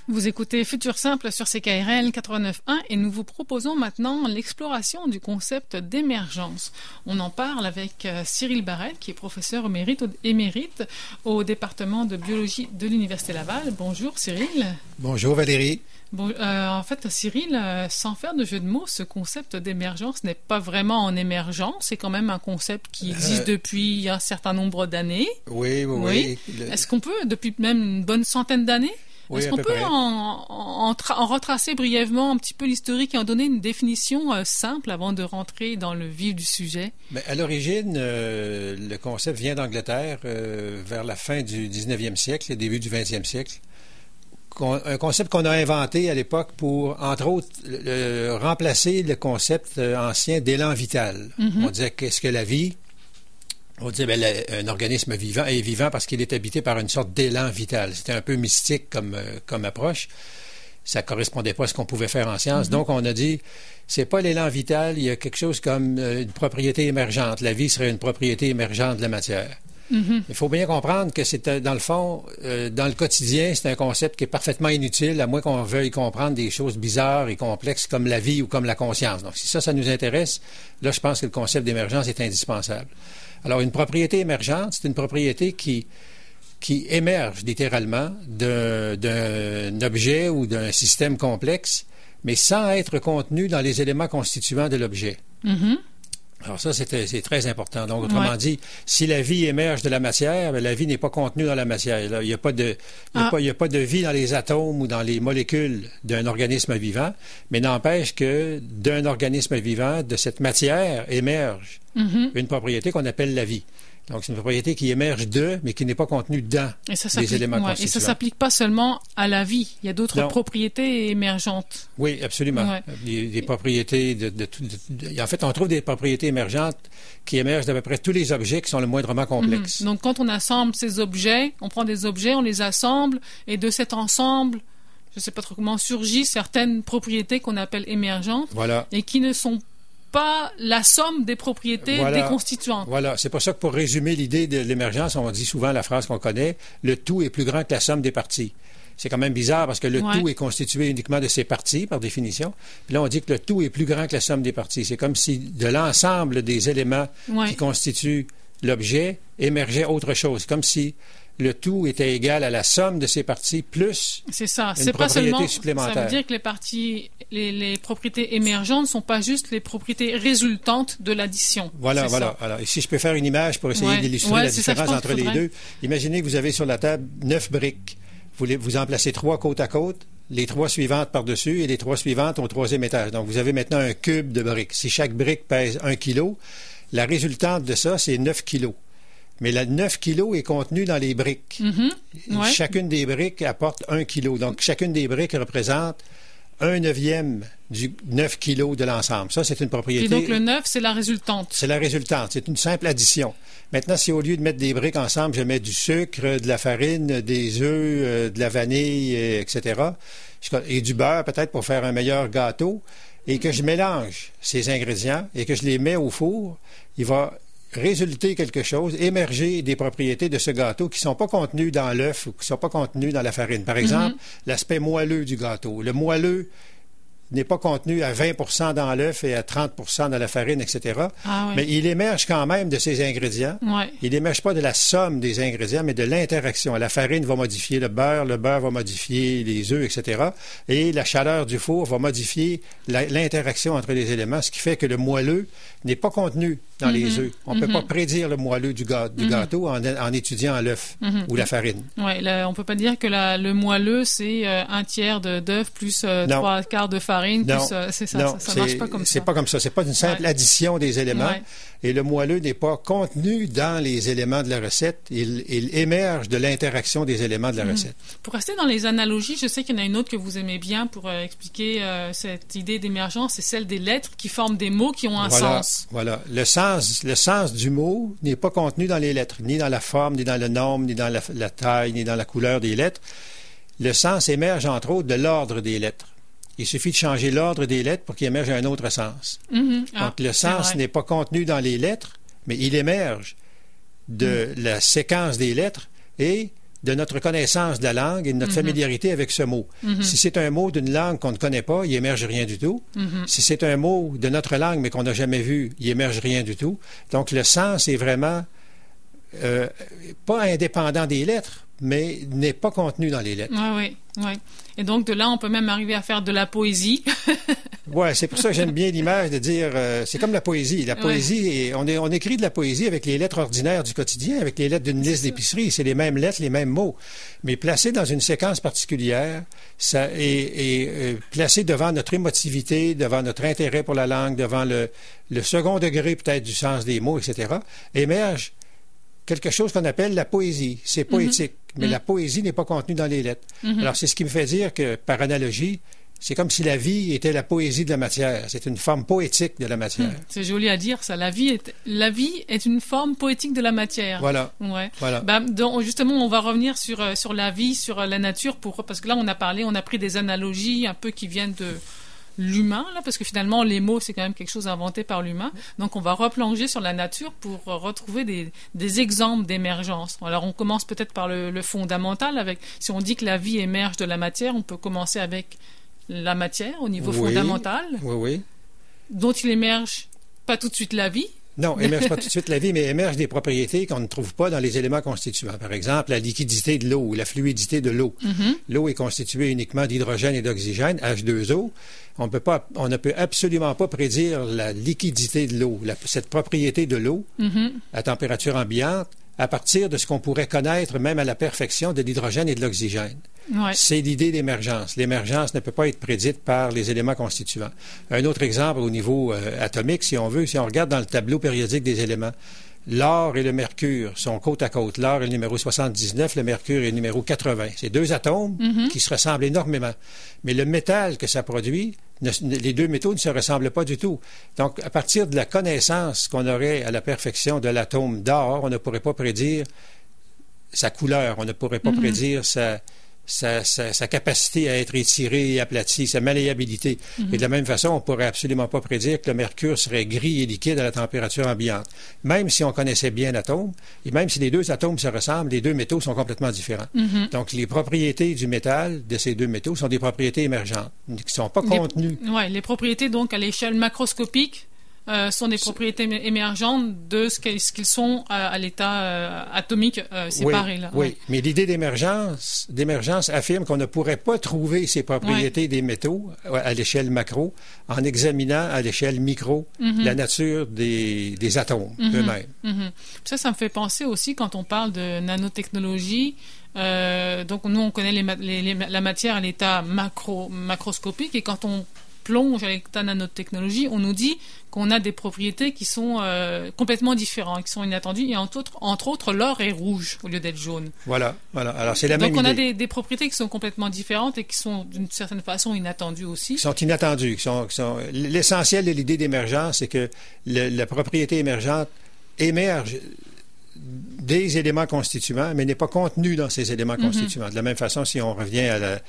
Vous écoutez Futur Simple sur CKRL 89.1 et nous vous proposons maintenant l'exploration du concept d'émergence. On en parle avec Cyril Barrette, qui est professeur émérite au département de biologie de l'Université Laval. Bonjour Cyril. Bonjour Valérie. Bon, en fait, Cyril, sans faire de jeu de mots, ce concept d'émergence n'est pas vraiment en émergence. C'est quand même un concept qui existe depuis un certain nombre d'années. Oui. Est-ce qu'on peut, depuis même une bonne centaine d'années, est-ce qu'on peut en retracer brièvement un petit peu l'historique et en donner une définition simple avant de rentrer dans le vif du sujet? Mais à l'origine, le concept vient d'Angleterre vers la fin du 19e siècle, le début du 20e siècle. Un concept qu'on a inventé à l'époque pour, entre autres, remplacer le concept ancien d'élan vital. Mm-hmm. On disait qu'est-ce que la vie? On disait un organisme vivant est vivant parce qu'il est habité par une sorte d'élan vital. C'était un peu mystique comme approche. Ça correspondait pas à ce qu'on pouvait faire en science. Mm-hmm. Donc on a dit c'est pas l'élan vital, il y a quelque chose comme une propriété émergente. La vie serait une propriété émergente de la matière. Mm-hmm. Il faut bien comprendre que c'est, dans le fond, dans le quotidien, c'est un concept qui est parfaitement inutile, à moins qu'on veuille comprendre des choses bizarres et complexes comme la vie ou comme la conscience. Donc, si ça nous intéresse, là, je pense que le concept d'émergence est indispensable. Alors, une propriété émergente, c'est une propriété qui émerge littéralement d'un objet ou d'un système complexe, mais sans être contenu dans les éléments constituants de l'objet. Mm-hmm. Alors ça, c'est très important. Donc, autrement dit, si la vie émerge de la matière, la vie n'est pas contenue dans la matière. Là, il n'y a pas de vie dans les atomes ou dans les molécules d'un organisme vivant, mais n'empêche que d'un organisme vivant, de cette matière, émerge une propriété qu'on appelle la vie. Donc, c'est une propriété qui émerge mais qui n'est pas contenue dans les éléments constituants. Et ça ne s'applique pas seulement à la vie. Il y a d'autres propriétés émergentes. Oui, absolument. Ouais. Des propriétés en fait, on trouve des propriétés émergentes qui émergent d'à peu près tous les objets qui sont le moindrement complexes. Donc, quand on assemble ces objets, on prend des objets, on les assemble, et de cet ensemble, je ne sais pas trop comment, surgissent certaines propriétés qu'on appelle émergentes, et qui ne sont pas la somme des propriétés des constituants. Voilà, c'est pour ça que pour résumer l'idée de l'émergence, on dit souvent la phrase qu'on connaît, le tout est plus grand que la somme des parties. C'est quand même bizarre parce que le tout est constitué uniquement de ses parties, par définition. Puis là, on dit que le tout est plus grand que la somme des parties. C'est comme si de l'ensemble des éléments qui constituent l'objet émergeait autre chose. Comme si le tout était égal à la somme de ses parties plus une propriété supplémentaire. Ça veut dire que les propriétés émergentes ne sont pas juste les propriétés résultantes de l'addition. Voilà. Alors, si je peux faire une image pour essayer d'illustrer la différence entre les deux. Imaginez que vous avez sur la table 9 briques. Vous en placez 3 côte à côte, les 3 suivantes par-dessus et les 3 suivantes au 3e étage. Donc, vous avez maintenant un cube de briques. Si chaque brique pèse 1 kilo, la résultante de ça, c'est 9 kilos. Mais la 9 kilos est contenue dans les briques. Mm-hmm. Chacune des briques apporte 1 kilo. Donc, chacune des briques représente 1/9 du 9 kilos de l'ensemble. Ça, c'est une propriété. Et donc, le 9, c'est la résultante. C'est la résultante. C'est une simple addition. Maintenant, si au lieu de mettre des briques ensemble, je mets du sucre, de la farine, des œufs, de la vanille, etc., et du beurre, peut-être, pour faire un meilleur gâteau, et que je mélange ces ingrédients et que je les mets au four, il va résulter quelque chose, émerger des propriétés de ce gâteau qui ne sont pas contenues dans l'œuf ou qui ne sont pas contenues dans la farine. Par exemple, l'aspect moelleux du gâteau. Le moelleux n'est pas contenu à 20% dans l'œuf et à 30% dans la farine, etc. Mais il émerge quand même de ces ingrédients. Il n'émerge pas de la somme des ingrédients, mais de l'interaction. La farine va modifier le beurre va modifier les œufs, etc. Et la chaleur du four va modifier l'interaction entre les éléments, ce qui fait que le moelleux n'est pas contenu dans les œufs. On ne peut pas prédire le moelleux du gâteau en étudiant l'œuf ou la farine. Oui, on ne peut pas dire que le moelleux, c'est 1/3 d'œuf plus 3/4 de farine. C'est ça, non, ça marche pas comme ça. C'est pas comme ça. C'est pas une simple addition des éléments. Et le moelleux n'est pas contenu dans les éléments de la recette. Il émerge de l'interaction des éléments de la recette. Pour rester dans les analogies, je sais qu'il y en a une autre que vous aimez bien pour expliquer cette idée d'émergence, c'est celle des lettres qui forment des mots qui ont un sens. Voilà. Le sens du mot n'est pas contenu dans les lettres, ni dans la forme, ni dans le nombre, ni dans la taille, ni dans la couleur des lettres. Le sens émerge, entre autres, de l'ordre des lettres. Il suffit de changer l'ordre des lettres pour qu'il émerge un autre sens. Donc, le sens n'est pas contenu dans les lettres, mais il émerge de la séquence des lettres et de notre connaissance de la langue et de notre familiarité avec ce mot. Si c'est un mot d'une langue qu'on ne connaît pas, il émerge rien du tout. Si c'est un mot de notre langue mais qu'on n'a jamais vu, il émerge rien du tout. Donc le sens est vraiment pas indépendant des lettres, mais n'est pas contenu dans les lettres. Oui. Et donc, de là, on peut même arriver à faire de la poésie. Oui, c'est pour ça que j'aime bien l'image de dire, c'est comme la poésie. La poésie, on écrit de la poésie avec les lettres ordinaires du quotidien, avec les lettres d'une liste d'épicerie. C'est les mêmes lettres, les mêmes mots. Mais placées dans une séquence particulière, ça est placé devant notre émotivité, devant notre intérêt pour la langue, devant le second degré peut-être du sens des mots, etc., émerge quelque chose qu'on appelle la poésie. C'est poétique, mais la poésie n'est pas contenue dans les lettres. Alors, c'est ce qui me fait dire que, par analogie, c'est comme si la vie était la poésie de la matière. C'est une forme poétique de la matière. C'est joli à dire, ça. La vie est une forme poétique de la matière. Voilà. Ouais. Voilà. Donc, justement, on va revenir sur la vie, sur la nature, parce que là, on a pris des analogies un peu qui viennent de l'humain, là, parce que finalement, les mots, c'est quand même quelque chose inventé par l'humain. Donc, on va replonger sur la nature pour retrouver des exemples d'émergence. Alors, on commence peut-être par le fondamental. Si on dit que la vie émerge de la matière, on peut commencer avec la matière au niveau fondamental. Oui. Dont il émerge pas tout de suite la vie. Non, émerge pas tout de suite la vie, mais émerge des propriétés qu'on ne trouve pas dans les éléments constituants. Par exemple, la liquidité de l'eau ou la fluidité de l'eau. L'eau est constituée uniquement d'hydrogène et d'oxygène, H2O. On ne peut absolument pas prédire la liquidité de l'eau, cette propriété de l'eau à température ambiante, à partir de ce qu'on pourrait connaître même à la perfection de l'hydrogène et de l'oxygène. Ouais. C'est l'idée d'émergence. L'émergence ne peut pas être prédite par les éléments constituants. Un autre exemple au niveau atomique, si on regarde dans le tableau périodique des éléments, l'or et le mercure sont côte à côte. L'or est le numéro 79, le mercure est le numéro 80. C'est deux atomes qui se ressemblent énormément. Mais le métal que ça produit, les deux métaux ne se ressemblent pas du tout. Donc, à partir de la connaissance qu'on aurait à la perfection de l'atome d'or, on ne pourrait pas prédire sa couleur, on ne pourrait pas prédire sa capacité à être étirée et aplatie, sa malléabilité. Et de la même façon, on ne pourrait absolument pas prédire que le mercure serait gris et liquide à la température ambiante. Même si on connaissait bien l'atome, et même si les deux atomes se ressemblent, les deux métaux sont complètement différents. Donc, les propriétés du métal de ces deux métaux sont des propriétés émergentes, qui ne sont pas contenues. Oui, les propriétés, donc, à l'échelle macroscopique, sont des propriétés émergentes de ce qu'ils sont à l'état atomique séparé. Oui, mais l'idée d'émergence affirme qu'on ne pourrait pas trouver ces propriétés des métaux à l'échelle macro en examinant à l'échelle micro la nature des atomes eux-mêmes. Ça me fait penser aussi quand on parle de nanotechnologie. Donc nous, on connaît la matière à l'état macroscopique, et quand on plonge à l'état nanotechnologie, on nous dit qu'on a des propriétés qui sont complètement différentes, qui sont inattendues, et entre autres, l'or est rouge au lieu d'être jaune. Voilà. Alors, c'est la même idée. Donc, on a des propriétés qui sont complètement différentes et qui sont, d'une certaine façon, inattendues aussi. Qui sont inattendues. L'essentiel de l'idée d'émergence, c'est que la propriété émergente émerge des éléments constituants, mais n'est pas contenu dans ces éléments constituants. De la même façon, si on revient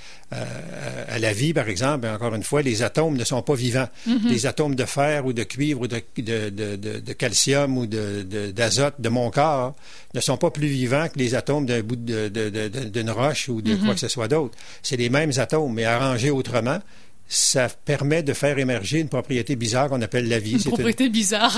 à la vie, par exemple, encore une fois, les atomes ne sont pas vivants. Les atomes de fer ou de cuivre ou de calcium ou d'azote de mon corps ne sont pas plus vivants que les atomes d'un bout d'une roche ou de quoi que ce soit d'autre. C'est les mêmes atomes, mais arrangés autrement. Ça permet de faire émerger une propriété bizarre qu'on appelle la vie. C'est une propriété bizarre,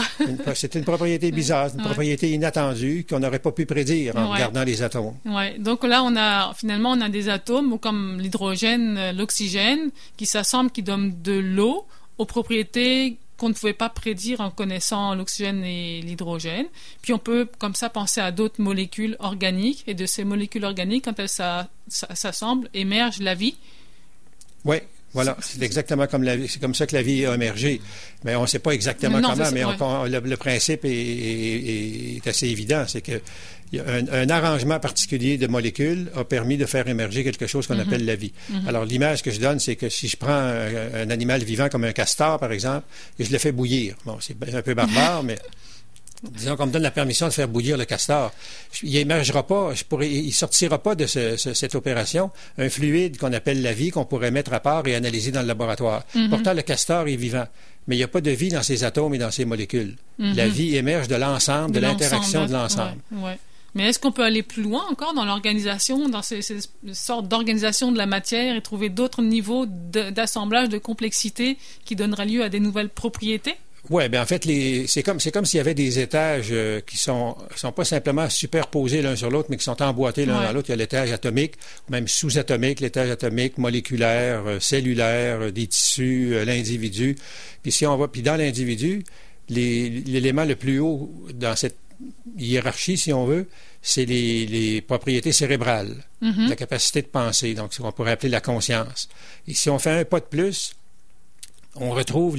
une propriété inattendue qu'on n'aurait pas pu prédire en regardant les atomes. Ouais. Donc là, on a des atomes comme l'hydrogène, l'oxygène, qui s'assemblent, qui donnent de l'eau aux propriétés qu'on ne pouvait pas prédire en connaissant l'oxygène et l'hydrogène. Puis on peut comme ça penser à d'autres molécules organiques, et de ces molécules organiques, quand elles s'assemblent, émerge la vie. Oui. Voilà, c'est exactement comme la vie. C'est comme ça que la vie a émergé. Mais on ne sait pas exactement comment, mais le principe est assez évident. C'est que un arrangement particulier de molécules a permis de faire émerger quelque chose qu'on appelle la vie. Alors, l'image que je donne, c'est que si je prends un animal vivant comme un castor, par exemple, et je le fais bouillir, bon, c'est un peu barbare, mais disons qu'on me donne la permission de faire bouillir le castor. Il émergera pas, il sortira pas de cette opération un fluide qu'on appelle la vie, qu'on pourrait mettre à part et analyser dans le laboratoire. Pourtant, le castor est vivant, mais il n'y a pas de vie dans ses atomes et dans ses molécules. La vie émerge de l'ensemble, de l'interaction de l'ensemble. Mais est-ce qu'on peut aller plus loin encore dans l'organisation, dans ces sortes d'organisation de la matière et trouver d'autres niveaux d'assemblage, de complexité qui donneraient lieu à des nouvelles propriétés? Oui, bien en fait, c'est comme s'il y avait des étages qui sont pas simplement superposés l'un sur l'autre, mais qui sont emboîtés l'un dans l'autre. Il y a l'étage atomique, même sous-atomique, l'étage atomique, moléculaire, cellulaire, des tissus, l'individu. Puis dans l'individu, l'élément le plus haut dans cette hiérarchie, si on veut, c'est les propriétés cérébrales, la capacité de penser, donc ce qu'on pourrait appeler la conscience. Et si on fait un pas de plus, on retrouve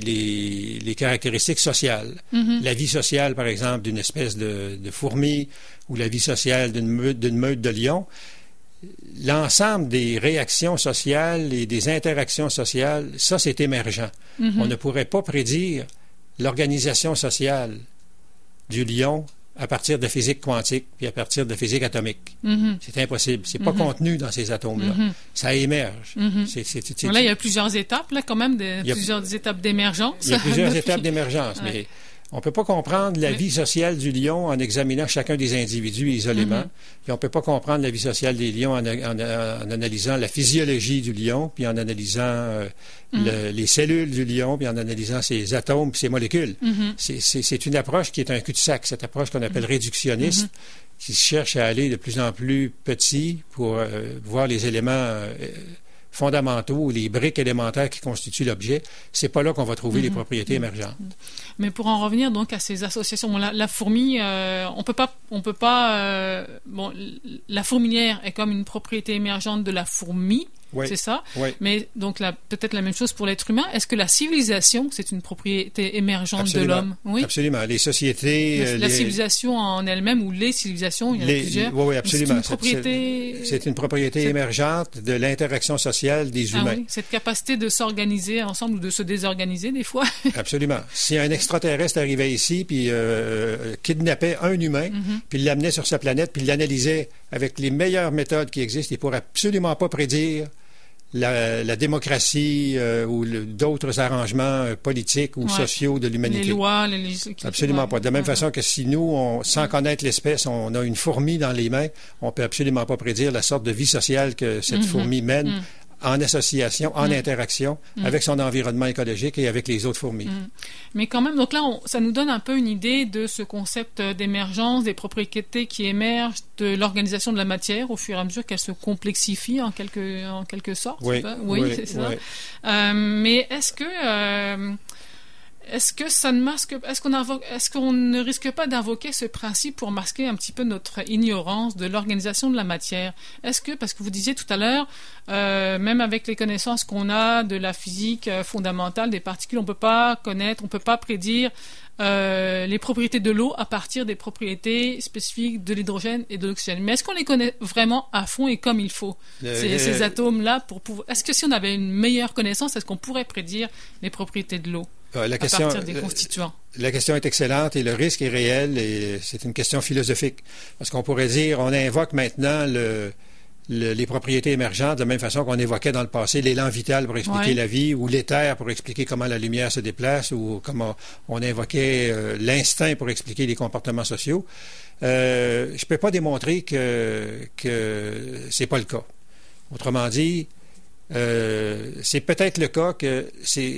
les caractéristiques sociales. La vie sociale, par exemple, d'une espèce de fourmi ou la vie sociale d'une meute de lions. L'ensemble des réactions sociales et des interactions sociales, ça, c'est émergent. On ne pourrait pas prédire l'organisation sociale du lion à partir de physique quantique puis à partir de physique atomique. C'est impossible. C'est pas contenu dans ces atomes-là. Ça émerge. Là, il y a plusieurs étapes, là, quand même, plusieurs étapes d'émergence. Il y a plusieurs étapes d'émergence, mais on ne peut pas comprendre la vie sociale du lion en examinant chacun des individus isolément. Puis on ne peut pas comprendre la vie sociale des lions en analysant la physiologie du lion, puis en analysant les cellules du lion, puis en analysant ses atomes, puis ses molécules. C'est une approche qui est un cul-de-sac, cette approche qu'on appelle réductionniste, qui cherche à aller de plus en plus petit pour voir les éléments fondamentaux, les briques élémentaires qui constituent l'objet. C'est pas là qu'on va trouver les propriétés émergentes. Mais pour en revenir donc à ces associations, bon, la fourmi, on peut pas. Bon, la fourmilière est comme une propriété émergente de la fourmi. C'est ça. Mais donc peut-être la même chose pour l'être humain. Est-ce que la civilisation, c'est une propriété émergente de l'homme? Absolument. Les sociétés... La civilisation en elle-même ou les civilisations, il y en a plusieurs. Oui, absolument. C'est une propriété émergente de l'interaction sociale des humains. Cette capacité de s'organiser ensemble ou de se désorganiser des fois. Absolument. Si un extraterrestre arrivait ici puis kidnappait un humain, puis l'amenait sur sa planète, puis l'analysait avec les meilleures méthodes qui existent, il ne pourrait absolument pas prédire la démocratie ou d'autres arrangements politiques ou sociaux de l'humanité. Les lois, les législatives. Absolument pas. De la même façon que si nous, sans connaître l'espèce, on a une fourmi dans les mains, on ne peut absolument pas prédire la sorte de vie sociale que cette fourmi mène en association, en interaction avec son environnement écologique et avec les autres fourmis. Mais quand même, donc là, ça nous donne un peu une idée de ce concept d'émergence, des propriétés qui émergent de l'organisation de la matière au fur et à mesure qu'elle se complexifie en quelque sorte. Oui, c'est ça. Mais est-ce que ça ne masque, est-ce qu'on ne risque pas d'invoquer ce principe pour masquer un petit peu notre ignorance de l'organisation de la matière? Est-ce que, parce que vous disiez tout à l'heure, même avec les connaissances qu'on a de la physique fondamentale des particules, on peut pas connaître, on peut pas prédire les propriétés de l'eau à partir des propriétés spécifiques de l'hydrogène et de l'oxygène. Mais est-ce qu'on les connaît vraiment à fond et comme il faut, ces atomes-là, pour pouvoir... Est-ce que si on avait une meilleure connaissance, est-ce qu'on pourrait prédire les propriétés de l'eau à partir des constituants? La question est excellente et le risque est réel et c'est une question philosophique. Parce qu'on pourrait dire, on invoque maintenant les propriétés émergentes de la même façon qu'on évoquait dans le passé l'élan vital pour expliquer la vie ou l'éther pour expliquer comment la lumière se déplace ou comment on invoquait l'instinct pour expliquer les comportements sociaux. Je ne peux pas démontrer que c'est pas le cas. Autrement dit, c'est peut-être le cas que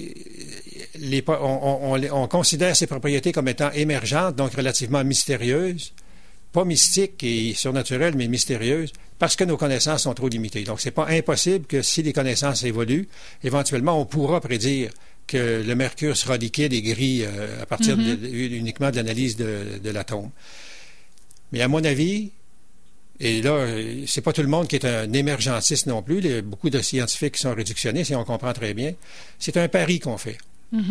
on considère ces propriétés comme étant émergentes, donc relativement mystérieuses, pas mystiques et surnaturelles, mais mystérieuses, parce que nos connaissances sont trop limitées. Donc, c'est pas impossible que si les connaissances évoluent, éventuellement, on pourra prédire que le mercure sera liquide et gris à partir uniquement de l'analyse de l'atome. Mais à mon avis, et là, c'est pas tout le monde qui est un émergentiste non plus. Il y a beaucoup de scientifiques qui sont réductionnistes et on comprend très bien. C'est un pari qu'on fait.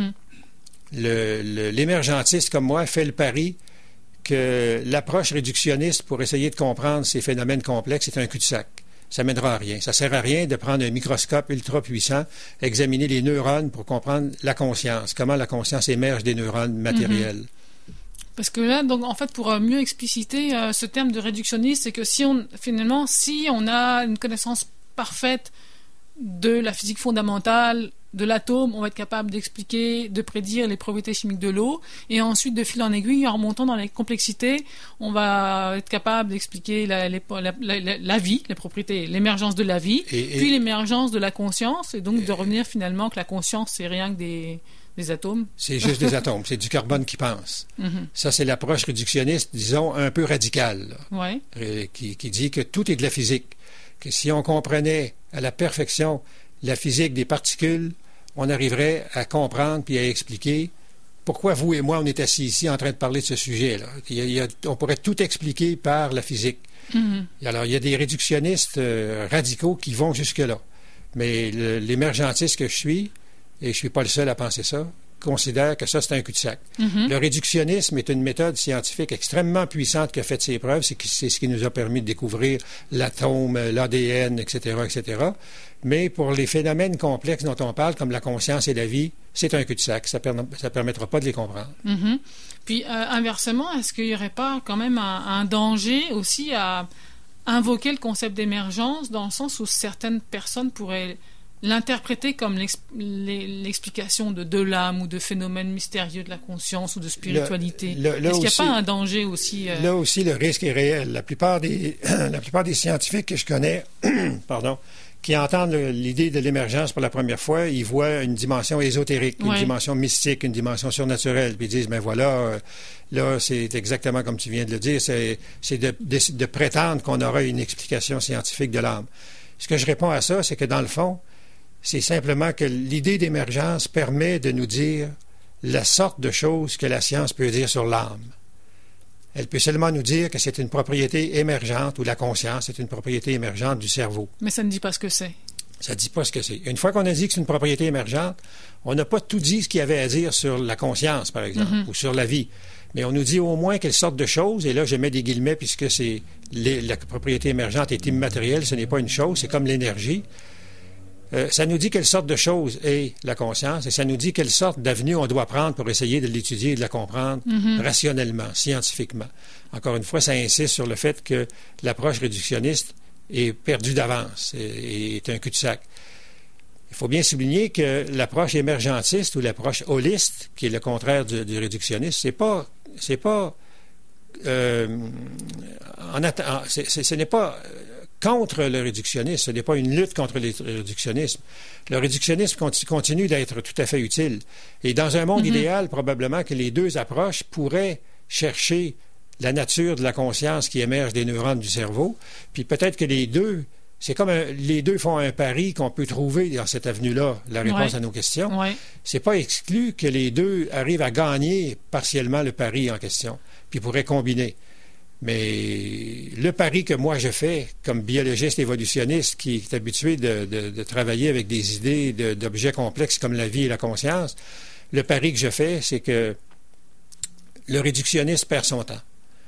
L'émergentiste comme moi fait le pari que l'approche réductionniste pour essayer de comprendre ces phénomènes complexes est un cul-de-sac. Ça ne mènera à rien. Ça ne sert à rien de prendre un microscope ultra puissant, examiner les neurones pour comprendre la conscience, comment la conscience émerge des neurones matériels. Parce que là, donc, en fait, pour mieux expliciter ce terme de réductionniste, c'est que si on a une connaissance parfaite de la physique fondamentale de l'atome, on va être capable d'expliquer, de prédire les propriétés chimiques de l'eau, et ensuite, de fil en aiguille, en remontant dans les complexités, on va être capable d'expliquer la vie, les propriétés, l'émergence de la vie, puis l'émergence de la conscience, et donc de revenir finalement que la conscience, c'est rien que des atomes. C'est juste des atomes, c'est du carbone qui pense. Ça, c'est l'approche réductionniste, disons, un peu radicale, qui dit que tout est de la physique, que si on comprenait à la perfection la physique des particules, on arriverait à comprendre puis à expliquer pourquoi vous et moi, on est assis ici en train de parler de ce sujet-là. On pourrait tout expliquer par la physique. Alors, il y a des réductionnistes radicaux qui vont jusque-là. Mais l'émergentiste que je suis, et je ne suis pas le seul à penser ça, considère que ça, c'est un cul-de-sac. Le réductionnisme est une méthode scientifique extrêmement puissante qui a fait ses preuves. C'est ce qui nous a permis de découvrir l'atome, l'ADN, etc., etc. Mais pour les phénomènes complexes dont on parle, comme la conscience et la vie, c'est un cul-de-sac. Ça ne permettra pas de les comprendre. Puis, inversement, est-ce qu'il n'y aurait pas quand même un danger aussi à invoquer le concept d'émergence, dans le sens où certaines personnes pourraient l'interpréter comme l'explication de l'âme ou de phénomènes mystérieux de la conscience ou de spiritualité? Est-ce qu'il n'y a pas un danger aussi? Là aussi, le risque est réel. La plupart des scientifiques que je connais qui entendent l'idée de l'émergence pour la première fois, ils voient une dimension ésotérique, une dimension mystique, une dimension surnaturelle. Puis ils disent, ben voilà, là, c'est exactement comme tu viens de le dire, c'est de prétendre qu'on aura une explication scientifique de l'âme. Ce que je réponds à ça, c'est que dans le fond, c'est simplement que l'idée d'émergence permet de nous dire la sorte de choses que la science peut dire sur l'âme. Elle peut seulement nous dire que c'est une propriété émergente, ou la conscience est une propriété émergente du cerveau. Mais ça ne dit pas ce que c'est. Ça ne dit pas ce que c'est. Une fois qu'on a dit que c'est une propriété émergente, on n'a pas tout dit ce qu'il y avait à dire sur la conscience, par exemple, ou sur la vie. Mais on nous dit au moins quelle sorte de choses, et là je mets des guillemets puisque la propriété émergente est immatérielle, ce n'est pas une chose, c'est comme l'énergie. Ça nous dit quelle sorte de chose est la conscience, et ça nous dit quelle sorte d'avenue on doit prendre pour essayer de l'étudier et de la comprendre rationnellement, scientifiquement. Encore une fois, ça insiste sur le fait que l'approche réductionniste est perdue d'avance, est un cul-de-sac. Il faut bien souligner que l'approche émergentiste ou l'approche holiste, qui est le contraire du réductionnisme, ce n'est pas contre le réductionnisme, ce n'est pas une lutte contre le réductionnisme. Le réductionnisme continue d'être tout à fait utile. Et dans un monde idéal, probablement que les deux approches pourraient chercher la nature de la conscience qui émerge des neurones du cerveau, puis peut-être que les deux, c'est comme les deux font un pari qu'on peut trouver dans cette avenue-là, la réponse à nos questions. C'est pas exclu que les deux arrivent à gagner partiellement le pari en question, puis pourraient combiner. Mais le pari que moi je fais, comme biologiste évolutionniste qui est habitué de travailler avec des idées d'objets complexes comme la vie et la conscience, le pari que je fais, c'est que le réductionniste perd son temps.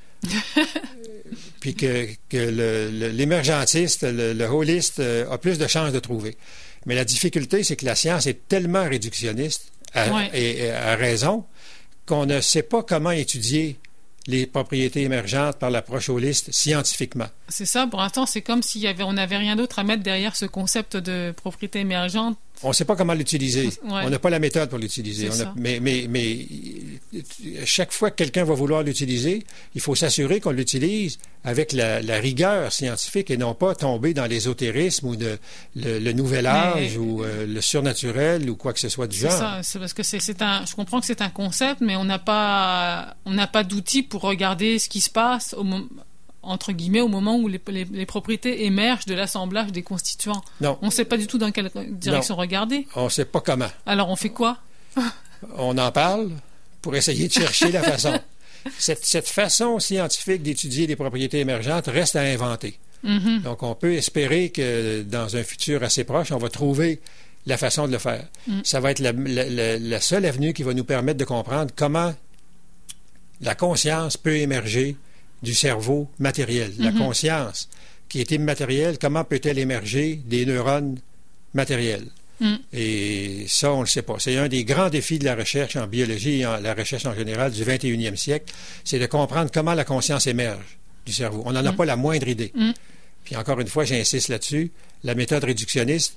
Puis que l'émergentiste, le holiste a plus de chances de trouver. Mais la difficulté, c'est que la science est tellement réductionniste, et à raison, qu'on ne sait pas comment étudier les propriétés émergentes par l'approche holiste scientifiquement. C'est ça, pour l'instant, c'est comme si on n'avait rien d'autre à mettre derrière ce concept de propriété émergente. On ne sait pas comment l'utiliser. On n'a pas la méthode pour l'utiliser. Mais chaque fois que quelqu'un va vouloir l'utiliser, il faut s'assurer qu'on l'utilise avec la rigueur scientifique et non pas tomber dans l'ésotérisme ou le nouvel âge ou le surnaturel ou quoi que ce soit du genre. C'est ça, c'est parce que je comprends que c'est un concept, mais on n'a pas d'outils pour regarder ce qui se passe entre guillemets, au moment où les propriétés émergent de l'assemblage des constituants. Non. On ne sait pas du tout dans quelle direction regarder. On ne sait pas comment. Alors, on fait quoi? On en parle pour essayer de chercher la façon. Cette façon scientifique d'étudier les propriétés émergentes reste à inventer. Donc, on peut espérer que dans un futur assez proche, on va trouver la façon de le faire. Ça va être la seule avenue qui va nous permettre de comprendre comment la conscience peut émerger du cerveau matériel. La conscience, qui est immatérielle, comment peut-elle émerger des neurones matériels? Et ça, on ne le sait pas. C'est un des grands défis de la recherche en biologie et la recherche en général du 21e siècle, c'est de comprendre comment la conscience émerge du cerveau. On n'en a pas la moindre idée. Puis encore une fois, j'insiste là-dessus, la méthode réductionniste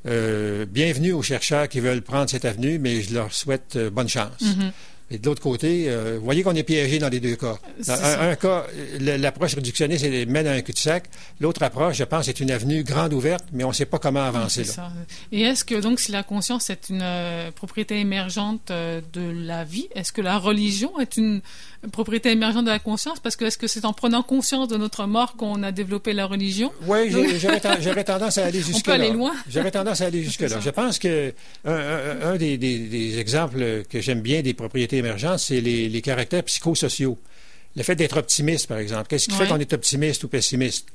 bienvenue aux chercheurs qui veulent prendre cette avenue, mais je leur souhaite bonne chance. Mhm. Et de l'autre côté, vous voyez qu'on est piégé dans les deux cas. Dans un cas, l'approche réductionniste elle mène à un cul-de-sac. L'autre approche, je pense, est une avenue grande ouverte, mais on ne sait pas comment avancer. C'est là. ça. Et est-ce que donc si la conscience est une propriété émergente de la vie, est-ce que la religion est une propriété émergente de la conscience? Parce que est-ce que c'est en prenant conscience de notre mort qu'on a développé la religion? Oui, j'aurais tendance à aller jusque-là. On peut aller loin. J'aurais tendance à aller jusque-là. Je pense que un des exemples que j'aime bien des propriétés émergentes, c'est les caractères psychosociaux. Le fait d'être optimiste, par exemple. Qu'est-ce qui fait qu'on est optimiste ou pessimiste?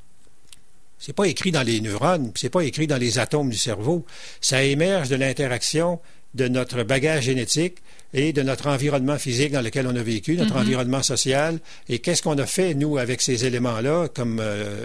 C'est pas écrit dans les neurones, c'est pas écrit dans les atomes du cerveau. Ça émerge de l'interaction de notre bagage génétique et de notre environnement physique dans lequel on a vécu, notre environnement social. Et qu'est-ce qu'on a fait, nous, avec ces éléments-là, comme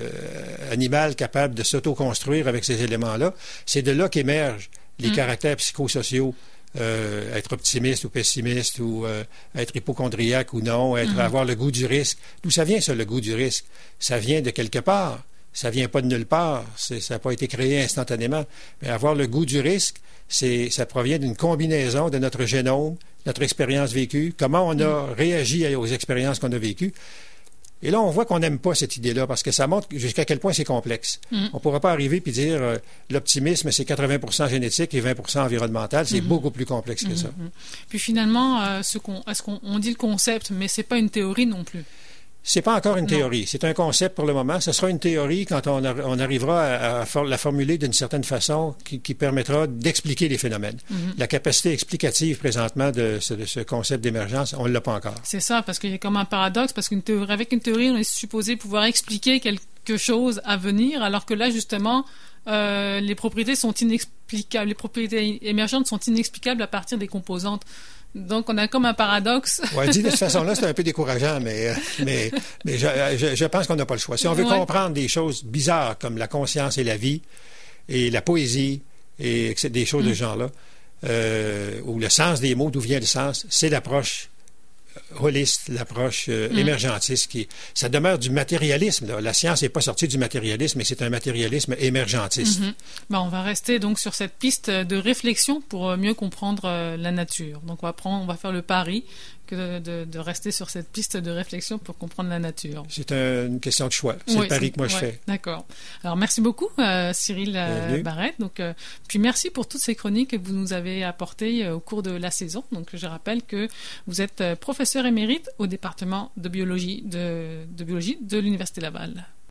animal capable de s'auto-construire avec ces éléments-là? C'est de là qu'émergent les caractères psychosociaux. Être optimiste ou pessimiste ou être hypocondriaque ou non, avoir le goût du risque. D'où ça vient, ça, le goût du risque? Ça vient de quelque part. Ça vient pas de nulle part. Ça n'a pas été créé instantanément. Mais avoir le goût du risque, ça provient d'une combinaison de notre génome, notre expérience vécue, comment on a réagi aux expériences qu'on a vécues. Et là, on voit qu'on n'aime pas cette idée-là parce que ça montre jusqu'à quel point c'est complexe. On ne pourra pas arriver et dire l'optimisme, c'est 80% génétique et 20% environnemental. C'est beaucoup plus complexe que ça. Puis finalement, est-ce qu'on dit le concept, mais c'est pas une théorie non plus? C'est pas encore une théorie. C'est un concept pour le moment. Ce sera une théorie quand on arrivera à la formuler d'une certaine façon qui permettra d'expliquer les phénomènes. La capacité explicative présentement de ce concept d'émergence, on ne l'a pas encore. C'est ça, parce qu'il y a comme un paradoxe, parce qu'avec une théorie, on est supposé pouvoir expliquer quelque chose à venir, alors que là, justement, les propriétés sont inexplicables. Les propriétés émergentes sont inexplicables à partir des composantes. Donc, on a comme un paradoxe. Oui, dit de cette façon-là, c'est un peu décourageant, mais je pense qu'on n'a pas le choix. Si on veut comprendre des choses bizarres comme la conscience et la vie, et la poésie, et des choses de ce genre-là, ou le sens des mots, d'où vient le sens, c'est l'approche holiste, l'approche émergentiste. Ça demeure du matérialisme. Là. La science n'est pas sortie du matérialisme, mais c'est un matérialisme émergentiste. Ben, on va rester donc sur cette piste de réflexion pour mieux comprendre la nature. Donc on va faire le pari que de rester sur cette piste de réflexion pour comprendre la nature. C'est une question de choix. C'est le pari que moi je fais. D'accord. Alors merci beaucoup Cyril Barrette. Donc puis merci pour toutes ces chroniques que vous nous avez apportées au cours de la saison. Donc je rappelle que vous êtes professeur émérite au département de biologie de l'Université Laval.